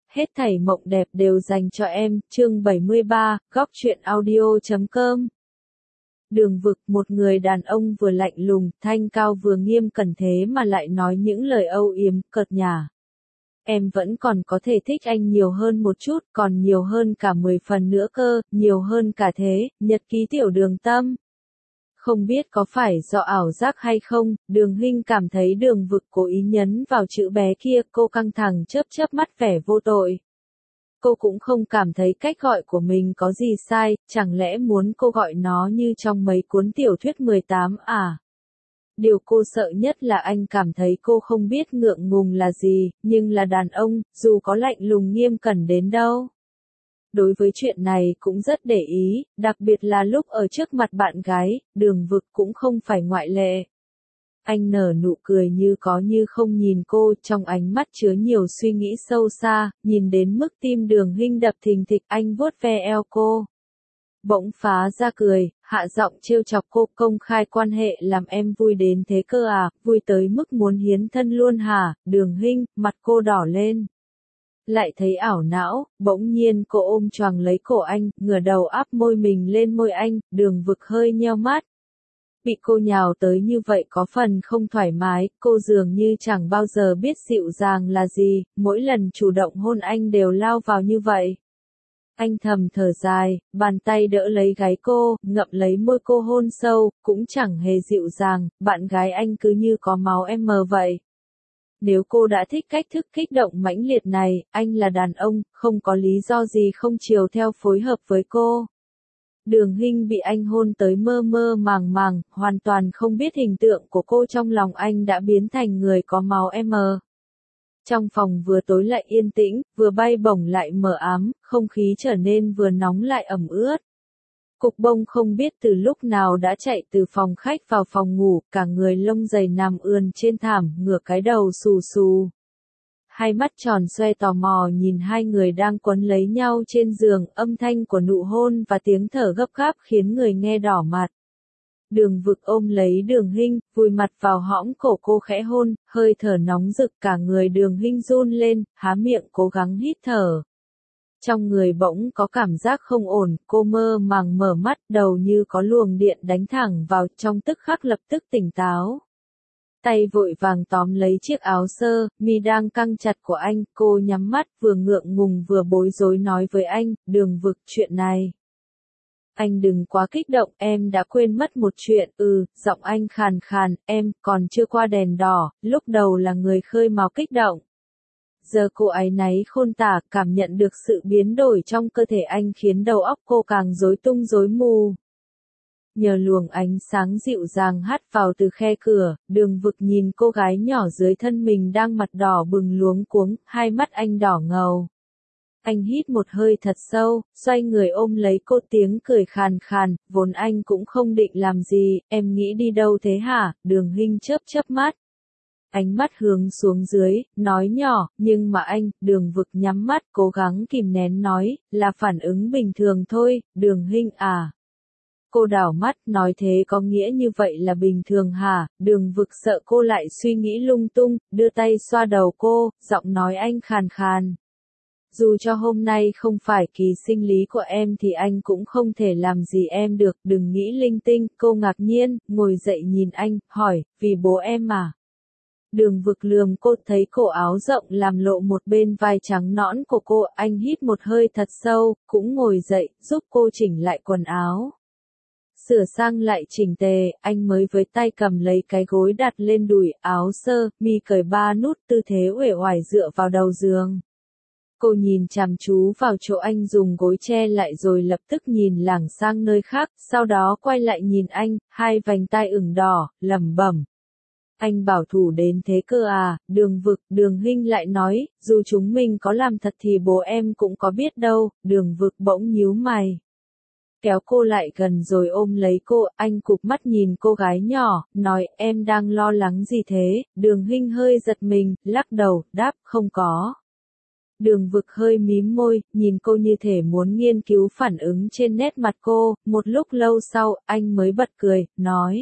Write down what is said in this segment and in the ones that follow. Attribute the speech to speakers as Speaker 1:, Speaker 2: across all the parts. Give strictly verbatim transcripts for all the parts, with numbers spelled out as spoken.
Speaker 1: hết thảy mộng đẹp đều dành cho em, chương bảy mươi ba, góc truyện audio chấm com. Đường Vực, một người đàn ông vừa lạnh lùng, thanh cao vừa nghiêm cẩn thế mà lại nói những lời âu yếm, cợt nhả. Em vẫn còn có thể thích anh nhiều hơn một chút, còn nhiều hơn cả mười phần nữa cơ, nhiều hơn cả thế, nhật ký tiểu đường tâm. Không biết có phải do ảo giác hay không, Đường Hinh cảm thấy Đường Vực cố ý nhấn vào chữ bé kia, cô căng thẳng chớp chớp mắt vẻ vô tội. Cô cũng không cảm thấy cách gọi của mình có gì sai, chẳng lẽ muốn cô gọi nó như trong mấy cuốn tiểu thuyết mười tám à? Điều cô sợ nhất là anh cảm thấy cô không biết ngượng ngùng là gì, nhưng là đàn ông, dù có lạnh lùng nghiêm cẩn đến đâu. Đối với chuyện này cũng rất để ý, đặc biệt là lúc ở trước mặt bạn gái, Đường Vực cũng không phải ngoại lệ. Anh nở nụ cười như có như không nhìn cô, trong ánh mắt chứa nhiều suy nghĩ sâu xa, nhìn đến mức tim Đường Hinh đập thình thịch, anh vuốt ve eo cô. Bỗng phá ra cười, hạ giọng trêu chọc cô, công khai quan hệ làm em vui đến thế cơ à, vui tới mức muốn hiến thân luôn hả? Đường Hinh, mặt cô đỏ lên. Lại thấy ảo não, bỗng nhiên cô ôm choàng lấy cổ anh, ngửa đầu áp môi mình lên môi anh, Đường Vực hơi nheo mắt. Bị cô nhào tới như vậy có phần không thoải mái, cô dường như chẳng bao giờ biết dịu dàng là gì, mỗi lần chủ động hôn anh đều lao vào như vậy. Anh thầm thở dài, bàn tay đỡ lấy gáy cô, ngậm lấy môi cô hôn sâu, cũng chẳng hề dịu dàng, bạn gái anh cứ như có máu em mờ vậy. Nếu cô đã thích cách thức kích động mãnh liệt này, anh là đàn ông, không có lý do gì không chiều theo phối hợp với cô. Đường Hinh bị anh hôn tới mơ mơ màng màng, hoàn toàn không biết hình tượng của cô trong lòng anh đã biến thành người có máu M. Trong phòng vừa tối lại yên tĩnh, vừa bay bổng lại mờ ám, không khí trở nên vừa nóng lại ẩm ướt. Cục bông không biết từ lúc nào đã chạy từ phòng khách vào phòng ngủ, cả người lông dày nằm ườn trên thảm, ngửa cái đầu xù xù. Hai mắt tròn xoe tò mò nhìn hai người đang quấn lấy nhau trên giường, âm thanh của nụ hôn và tiếng thở gấp gáp khiến người nghe đỏ mặt. Đường Vực ôm lấy Đường Hinh, vùi mặt vào hõm cổ cô khẽ hôn, hơi thở nóng rực cả người Đường Hinh run lên, há miệng cố gắng hít thở. Trong người bỗng có cảm giác không ổn, cô mơ màng mở mắt, đầu như có luồng điện đánh thẳng vào, trong tức khắc lập tức tỉnh táo. Tay vội vàng tóm lấy chiếc áo sơ, mi đang căng chặt của anh, cô nhắm mắt vừa ngượng ngùng vừa bối rối nói với anh, Đường Vực, chuyện này. Anh đừng quá kích động, em đã quên mất một chuyện, ừ, giọng anh khàn khàn, em còn chưa qua đèn đỏ, lúc đầu là người khơi mào kích động. Giờ cô áy náy khôn tả, cảm nhận được sự biến đổi trong cơ thể anh khiến đầu óc cô càng rối tung rối mù. Nhờ luồng ánh sáng dịu dàng hắt vào từ khe cửa, Đường Vực nhìn cô gái nhỏ dưới thân mình đang mặt đỏ bừng luống cuống, hai mắt anh đỏ ngầu. Anh hít một hơi thật sâu, xoay người ôm lấy cô, tiếng cười khàn khàn, vốn anh cũng không định làm gì, em nghĩ đi đâu thế hả? Đường Hinh chớp chớp mắt. Ánh mắt hướng xuống dưới, nói nhỏ, nhưng mà anh, Đường Vực nhắm mắt, cố gắng kìm nén nói, là phản ứng bình thường thôi, Đường Hinh à. Cô đảo mắt, nói thế có nghĩa như vậy là bình thường hả? Đường Vực sợ cô lại suy nghĩ lung tung, đưa tay xoa đầu cô, giọng nói anh khàn khàn. Dù cho hôm nay không phải kỳ sinh lý của em thì anh cũng không thể làm gì em được, đừng nghĩ linh tinh, cô ngạc nhiên, ngồi dậy nhìn anh, hỏi, vì bố em mà. Đường Vực lườm cô, thấy cổ áo rộng làm lộ một bên vai trắng nõn của cô, anh hít một hơi thật sâu, cũng ngồi dậy, giúp cô chỉnh lại quần áo. Sửa sang lại chỉnh tề, anh mới với tay cầm lấy cái gối đặt lên đùi, áo sơ, mi cởi ba nút, tư thế uể oải dựa vào đầu giường. Cô nhìn chăm chú vào chỗ anh dùng gối che lại rồi lập tức nhìn lảng sang nơi khác, sau đó quay lại nhìn anh, hai vành tai ửng đỏ, lẩm bẩm. Anh bảo thủ đến thế cơ à? Đường Vực, Đường Hinh lại nói, dù chúng mình có làm thật thì bố em cũng có biết đâu. Đường Vực bỗng nhíu mày. Kéo cô lại gần rồi ôm lấy cô, anh cụp mắt nhìn cô gái nhỏ, nói, em đang lo lắng gì thế? Đường Hinh hơi giật mình, lắc đầu, đáp, không có. Đường Vực hơi mím môi, nhìn cô như thể muốn nghiên cứu phản ứng trên nét mặt cô, một lúc lâu sau, anh mới bật cười, nói.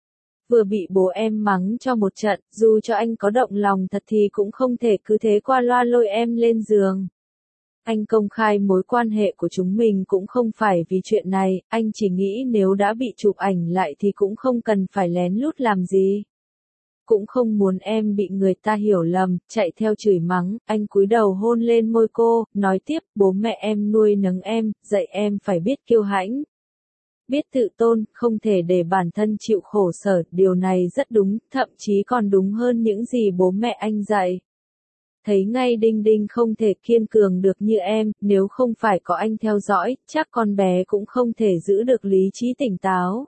Speaker 1: Vừa bị bố em mắng cho một trận, dù cho anh có động lòng thật thì cũng không thể cứ thế qua loa lôi em lên giường. Anh công khai mối quan hệ của chúng mình cũng không phải vì chuyện này, anh chỉ nghĩ nếu đã bị chụp ảnh lại thì cũng không cần phải lén lút làm gì. Cũng không muốn em bị người ta hiểu lầm, chạy theo chửi mắng, anh cúi đầu hôn lên môi cô, nói tiếp, bố mẹ em nuôi nấng em, dạy em phải biết kiêu hãnh. Biết tự tôn, không thể để bản thân chịu khổ sở, điều này rất đúng, thậm chí còn đúng hơn những gì bố mẹ anh dạy. Thấy ngay Đinh Đinh không thể kiên cường được như em, nếu không phải có anh theo dõi, chắc con bé cũng không thể giữ được lý trí tỉnh táo.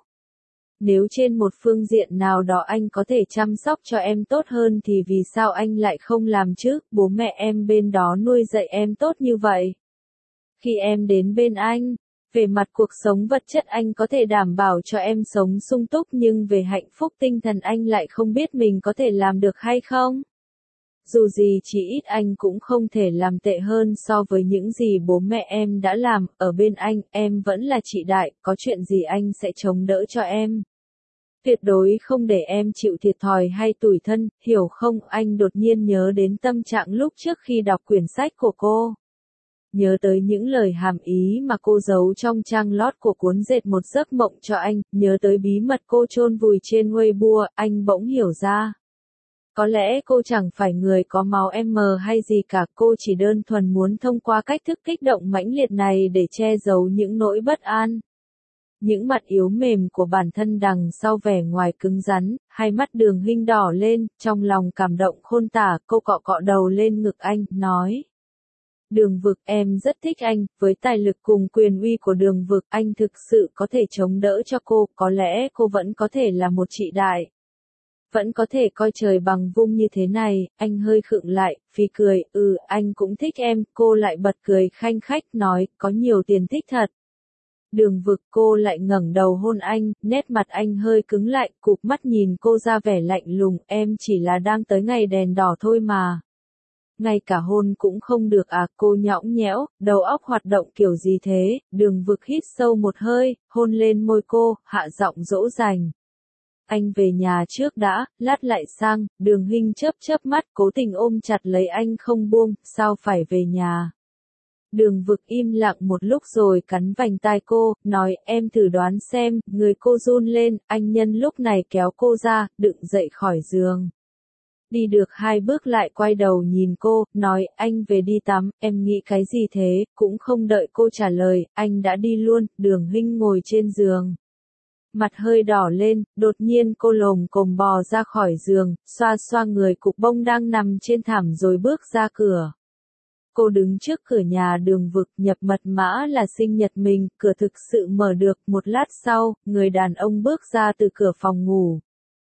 Speaker 1: Nếu trên một phương diện nào đó anh có thể chăm sóc cho em tốt hơn thì vì sao anh lại không làm chứ, bố mẹ em bên đó nuôi dạy em tốt như vậy. Khi em đến bên anh, về mặt cuộc sống vật chất anh có thể đảm bảo cho em sống sung túc nhưng về hạnh phúc tinh thần anh lại không biết mình có thể làm được hay không. Dù gì chỉ ít anh cũng không thể làm tệ hơn so với những gì bố mẹ em đã làm, ở bên anh, em vẫn là chị đại, có chuyện gì anh sẽ chống đỡ cho em. Tuyệt đối không để em chịu thiệt thòi hay tủi thân, hiểu không? Anh đột nhiên nhớ đến tâm trạng lúc trước khi đọc quyển sách của cô. Nhớ tới những lời hàm ý mà cô giấu trong trang lót của cuốn Dệt một giấc mộng cho anh, nhớ tới bí mật cô chôn vùi trên Weibo, anh bỗng hiểu ra. Có lẽ cô chẳng phải người có máu M hay gì cả, cô chỉ đơn thuần muốn thông qua cách thức kích động mãnh liệt này để che giấu những nỗi bất an. Những mặt yếu mềm của bản thân đằng sau vẻ ngoài cứng rắn, hai mắt Đường Hinh đỏ lên, trong lòng cảm động khôn tả, cô cọ cọ đầu lên ngực anh, nói. Đường Vực, em rất thích anh, với tài lực cùng quyền uy của Đường Vực, anh thực sự có thể chống đỡ cho cô, có lẽ cô vẫn có thể là một chị đại. Vẫn có thể coi trời bằng vung như thế này, anh hơi khựng lại, phì cười, ừ, anh cũng thích em, cô lại bật cười khanh khách, nói, có nhiều tiền thích thật. Đường Vực, cô lại ngẩng đầu hôn anh, nét mặt anh hơi cứng lại, cụp mắt nhìn cô ra vẻ lạnh lùng, em chỉ là đang tới ngày đèn đỏ thôi mà. Ngay cả hôn cũng không được à, cô nhõng nhẽo, đầu óc hoạt động kiểu gì thế, Đường Vực hít sâu một hơi, hôn lên môi cô, hạ giọng dỗ dành. Anh về nhà trước đã, lát lại sang, Đường Hinh chớp chớp mắt, cố tình ôm chặt lấy anh không buông, sao phải về nhà. Đường Vực im lặng một lúc rồi cắn vành tai cô, nói, em thử đoán xem, người cô run lên, anh nhân lúc này kéo cô ra, đựng dậy khỏi giường. Đi được hai bước lại quay đầu nhìn cô, nói, anh về đi tắm, em nghĩ cái gì thế, cũng không đợi cô trả lời, anh đã đi luôn, Đường Hinh ngồi trên giường. Mặt hơi đỏ lên, đột nhiên cô lồm cồm bò ra khỏi giường, xoa xoa người cục bông đang nằm trên thảm rồi bước ra cửa. Cô đứng trước cửa nhà Đường Vực, nhập mật mã là sinh nhật mình, cửa thực sự mở được, một lát sau, người đàn ông bước ra từ cửa phòng ngủ.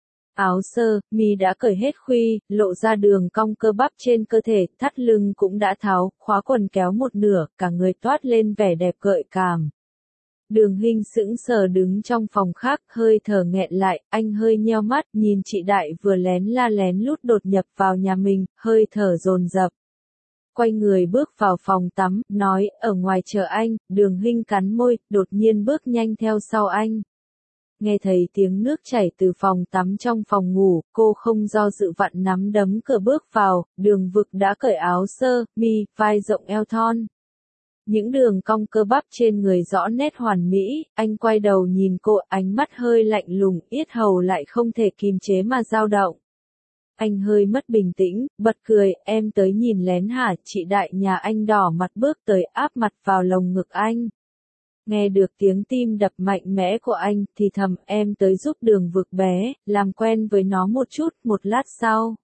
Speaker 1: Áo sơ, mi đã cởi hết khuy, lộ ra đường cong cơ bắp trên cơ thể, thắt lưng cũng đã tháo, khóa quần kéo một nửa, cả người toát lên vẻ đẹp gợi cảm. Đường Hinh sững sờ đứng trong phòng khác, hơi thở nghẹn lại, anh hơi nheo mắt, nhìn chị đại vừa lén la lén lút đột nhập vào nhà mình, hơi thở dồn dập. Quay người bước vào phòng tắm, nói, ở ngoài chờ anh, Đường Hinh cắn môi, đột nhiên bước nhanh theo sau anh. Nghe thấy tiếng nước chảy từ phòng tắm trong phòng ngủ, cô không do dự vặn nắm đấm cửa bước vào, Đường Vực đã cởi áo sơ, mi, vai rộng eo thon. Những đường cong cơ bắp trên người rõ nét hoàn mỹ, anh quay đầu nhìn cô, ánh mắt hơi lạnh lùng, yết hầu lại không thể kìm chế mà dao động. Anh hơi mất bình tĩnh, bật cười, em tới nhìn lén hả, chị đại nhà anh đỏ mặt bước tới áp mặt vào lồng ngực anh. Nghe được tiếng tim đập mạnh mẽ của anh, thì thầm, em tới giúp Đường Vực bé, làm quen với nó một chút, một lát sau.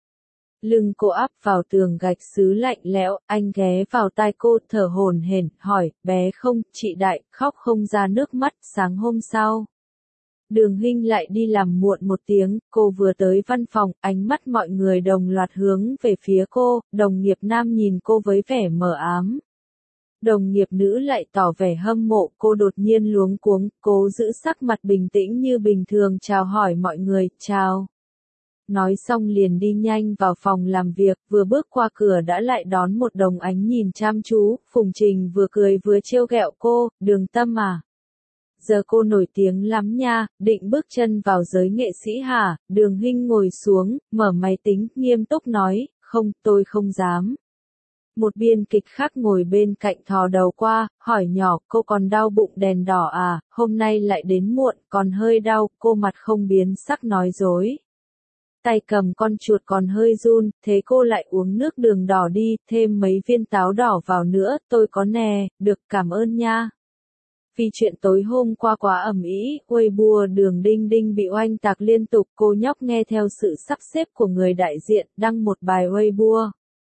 Speaker 1: Lưng cô áp vào tường gạch sứ lạnh lẽo, anh ghé vào tai cô, thở hổn hển, hỏi, bé không, chị đại, khóc không ra nước mắt, sáng hôm sau. Đường Hinh lại đi làm muộn một tiếng, cô vừa tới văn phòng, ánh mắt mọi người đồng loạt hướng về phía cô, đồng nghiệp nam nhìn cô với vẻ mờ ám. Đồng nghiệp nữ lại tỏ vẻ hâm mộ, cô đột nhiên luống cuống, cố giữ sắc mặt bình tĩnh như bình thường chào hỏi mọi người, chào. Nói xong liền đi nhanh vào phòng làm việc, vừa bước qua cửa đã lại đón một đồng ánh nhìn chăm chú, Phùng Trình vừa cười vừa trêu ghẹo cô, Đường Tâm à. Giờ cô nổi tiếng lắm nha, định bước chân vào giới nghệ sĩ hả, Đường Hinh ngồi xuống, mở máy tính, nghiêm túc nói, không, tôi không dám. Một biên kịch khác ngồi bên cạnh thò đầu qua, hỏi nhỏ, cô còn đau bụng đèn đỏ à, hôm nay lại đến muộn, còn hơi đau, cô mặt không biến sắc nói dối. Tay cầm con chuột còn hơi run, thế cô lại uống nước đường đỏ đi, thêm mấy viên táo đỏ vào nữa, tôi có nè, được cảm ơn nha. Vì chuyện tối hôm qua quá ầm ĩ, Weibo Đường Đinh Đinh bị oanh tạc liên tục, cô nhóc nghe theo sự sắp xếp của người đại diện, đăng một bài Weibo.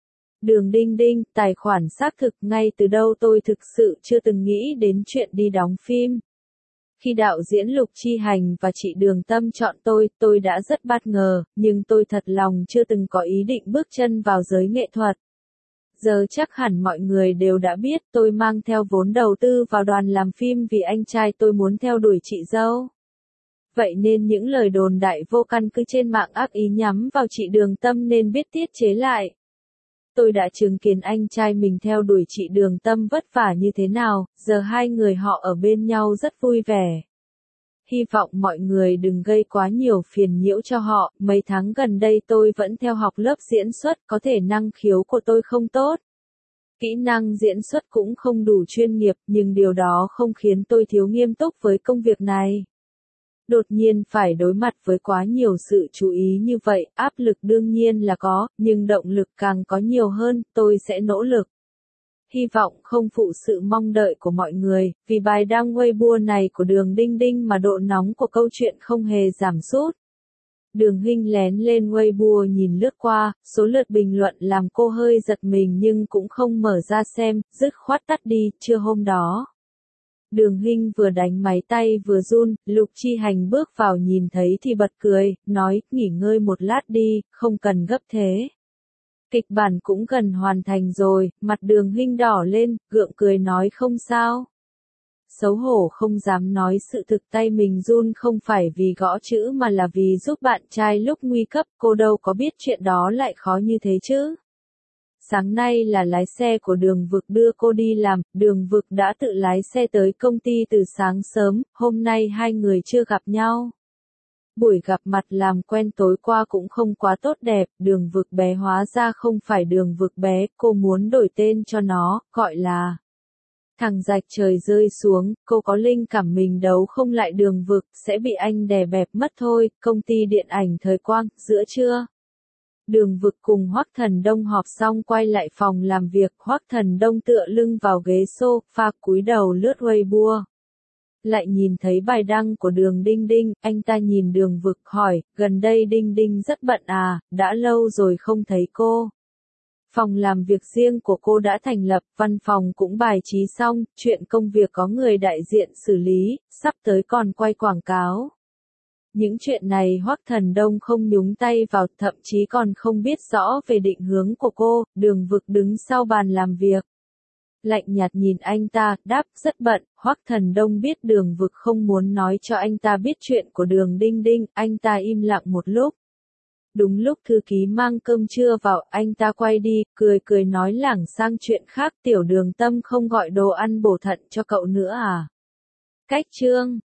Speaker 1: Đường Đinh Đinh, tài khoản xác thực, ngay từ đâu tôi thực sự chưa từng nghĩ đến chuyện đi đóng phim. Khi đạo diễn Lục Chi Hành và chị Đường Tâm chọn tôi, tôi đã rất bất ngờ, nhưng tôi thật lòng chưa từng có ý định bước chân vào giới nghệ thuật. Giờ chắc hẳn mọi người đều đã biết tôi mang theo vốn đầu tư vào đoàn làm phim vì anh trai tôi muốn theo đuổi chị dâu. Vậy nên những lời đồn đại vô căn cứ trên mạng ác ý nhắm vào chị Đường Tâm nên biết tiết chế lại. Tôi đã chứng kiến anh trai mình theo đuổi chị Đường Tâm vất vả như thế nào, giờ hai người họ ở bên nhau rất vui vẻ. Hy vọng mọi người đừng gây quá nhiều phiền nhiễu cho họ, mấy tháng gần đây tôi vẫn theo học lớp diễn xuất, có thể năng khiếu của tôi không tốt. Kỹ năng diễn xuất cũng không đủ chuyên nghiệp, nhưng điều đó không khiến tôi thiếu nghiêm túc với công việc này. Đột nhiên phải đối mặt với quá nhiều sự chú ý như vậy, áp lực đương nhiên là có, nhưng động lực càng có nhiều hơn, tôi sẽ nỗ lực. Hy vọng không phụ sự mong đợi của mọi người, vì bài đăng Weibo này của Đường Đinh Đinh mà độ nóng của câu chuyện không hề giảm sút. Đường Hinh lén lên Weibo nhìn lướt qua, số lượt bình luận làm cô hơi giật mình nhưng cũng không mở ra xem, dứt khoát tắt đi, trưa hôm đó. Đường Hinh vừa đánh máy tay vừa run, Lục Chi Hành bước vào nhìn thấy thì bật cười, nói, nghỉ ngơi một lát đi, không cần gấp thế. Kịch bản cũng gần hoàn thành rồi, mặt Đường Hinh đỏ lên, gượng cười nói không sao. Xấu hổ không dám nói sự thực, tay mình run không phải vì gõ chữ mà là vì giúp bạn trai lúc nguy cấp, cô đâu có biết chuyện đó lại khó như thế chứ. Sáng nay là lái xe của Đường Vực đưa cô đi làm, Đường Vực đã tự lái xe tới công ty từ sáng sớm, hôm nay hai người chưa gặp nhau. Buổi gặp mặt làm quen tối qua cũng không quá tốt đẹp, Đường Vực bé hóa ra không phải Đường Vực bé, cô muốn đổi tên cho nó, gọi là thằng rạch trời rơi xuống, cô có linh cảm mình đấu không lại Đường Vực, sẽ bị anh đè bẹp mất thôi, công ty điện ảnh Thời Quang, giữa trưa. Đường Vực cùng Hoắc Thần Đông họp xong quay lại phòng làm việc, Hoắc Thần Đông tựa lưng vào ghế sofa cúi đầu lướt Weibo. Lại nhìn thấy bài đăng của Đường Đinh Đinh, anh ta nhìn Đường Vực hỏi, gần đây Đinh Đinh rất bận à, đã lâu rồi không thấy cô. Phòng làm việc riêng của cô đã thành lập, văn phòng cũng bài trí xong, chuyện công việc có người đại diện xử lý, sắp tới còn quay quảng cáo. Những chuyện này Hoắc Thần Đông không nhúng tay vào, thậm chí còn không biết rõ về định hướng của cô. Đường Vực đứng sau bàn làm việc, lạnh nhạt nhìn anh ta, đáp, rất bận. Hoắc Thần Đông biết Đường Vực không muốn nói cho anh ta biết chuyện của Đường Đinh Đinh, anh ta im lặng một lúc. Đúng lúc thư ký mang cơm trưa vào, anh ta quay đi, cười cười nói lảng sang chuyện khác, Tiểu Đường Tâm không gọi đồ ăn bổ thận cho cậu nữa à? Cách chương